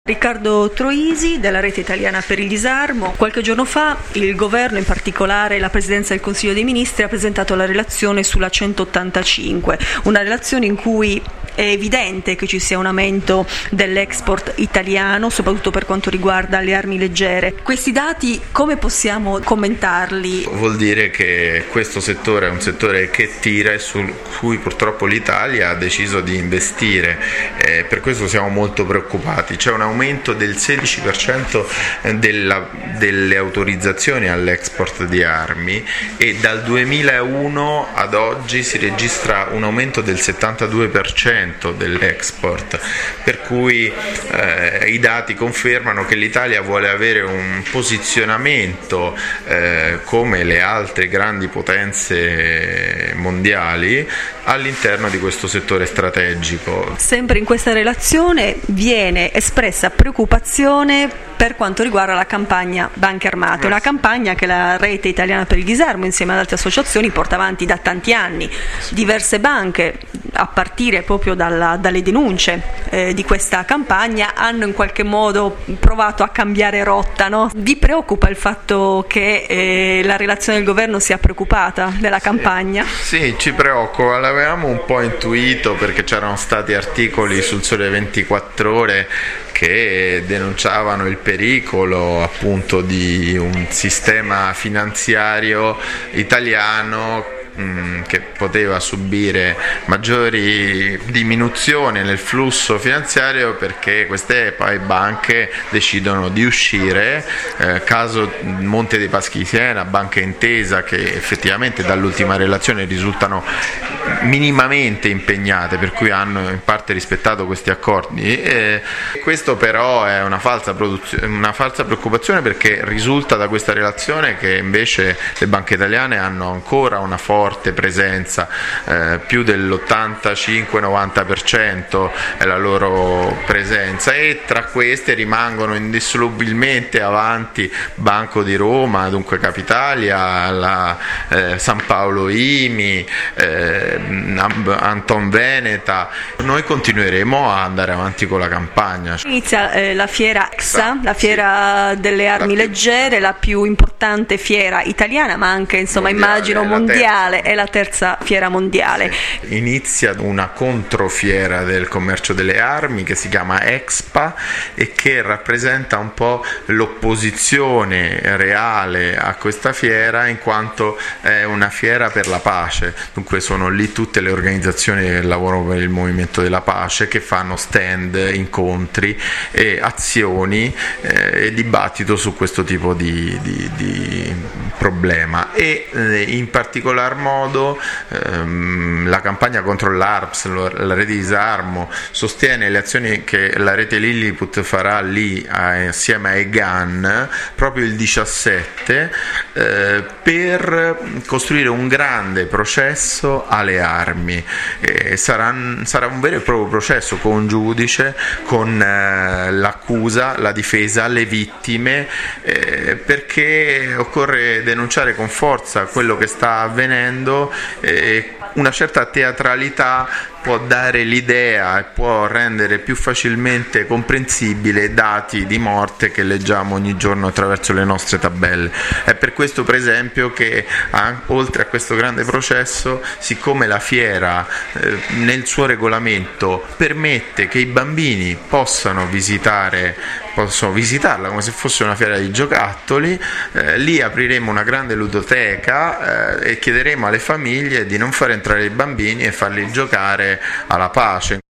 Riccardo Troisi della Rete Italiana per il Disarmo. Qualche giorno fa il governo, in particolare la Presidenza del Consiglio dei Ministri, ha presentato la relazione sulla 185, una relazione in cui è evidente che ci sia un aumento dell'export italiano, soprattutto per quanto riguarda le armi leggere. Questi dati come possiamo commentarli? Vuol dire che questo settore è un settore che tira e su cui purtroppo l'Italia ha deciso di investire, per questo siamo molto preoccupati. C'è un aumento del 16% delle autorizzazioni all'export di armi e dal 2001 ad oggi si registra un aumento del 72% dell'export, per cui i dati confermano che l'Italia vuole avere un posizionamento come le altre grandi potenze mondiali all'interno di questo settore strategico. Sempre in questa relazione viene espressa preoccupazione per quanto riguarda la campagna Banche Armate, una campagna che la Rete Italiana per il Disarmo insieme ad altre associazioni porta avanti da tanti anni. Diverse banche, a partire proprio dalle denunce di questa campagna, hanno in qualche modo provato a cambiare rotta, no? Vi preoccupa il fatto che la relazione del governo sia preoccupata della campagna? Sì, ci preoccupa, l'avevamo un po' intuito perché c'erano stati articoli sul Sole 24 Ore che denunciavano il pericolo appunto di un sistema finanziario italiano che poteva subire maggiori diminuzioni nel flusso finanziario perché queste poi banche decidono di uscire, caso Monte dei Paschi di Siena, Banca Intesa, che effettivamente dall'ultima relazione risultano minimamente impegnate, per cui hanno in parte rispettato questi accordi. Questo però è una falsa preoccupazione, perché risulta da questa relazione che invece le banche italiane hanno ancora una forte presenza, più dell'85-90% è la loro presenza, e tra queste rimangono indissolubilmente avanti Banco di Roma, dunque Capitalia, la San Paolo IMI, Anton Veneta. Noi continueremo a andare avanti con la campagna. Inizia la fiera EXA, la fiera delle armi leggere, la più importante fiera italiana, ma anche immagino mondiale. È la terza fiera mondiale. Sì. Inizia una controfiera del commercio delle armi che si chiama Expa e che rappresenta un po' l'opposizione reale a questa fiera, in quanto è una fiera per la pace. Dunque sono lì tutte le organizzazioni che lavorano per il movimento della pace, che fanno stand, incontri e azioni e dibattito su questo tipo di problema. E in particolar modo la campagna contro l'ARPS, la Rete Disarmo, sostiene le azioni che la Rete Lilliput farà lì assieme ai GAN proprio il 17 per costruire un grande processo alle armi. Sarà un vero e proprio processo con giudice, con l'accusa, la difesa, le vittime, perché occorre denunciare con forza quello che sta avvenendo. Una certa teatralità può dare l'idea e può rendere più facilmente comprensibile dati di morte che leggiamo ogni giorno attraverso le nostre tabelle. È per questo, per esempio, che oltre a questo grande processo, siccome la fiera nel suo regolamento permette che i bambini possano visitarla come se fosse una fiera di giocattoli, lì apriremo una grande ludoteca e chiederemo alle famiglie di non far entrare i bambini e farli giocare alla pace.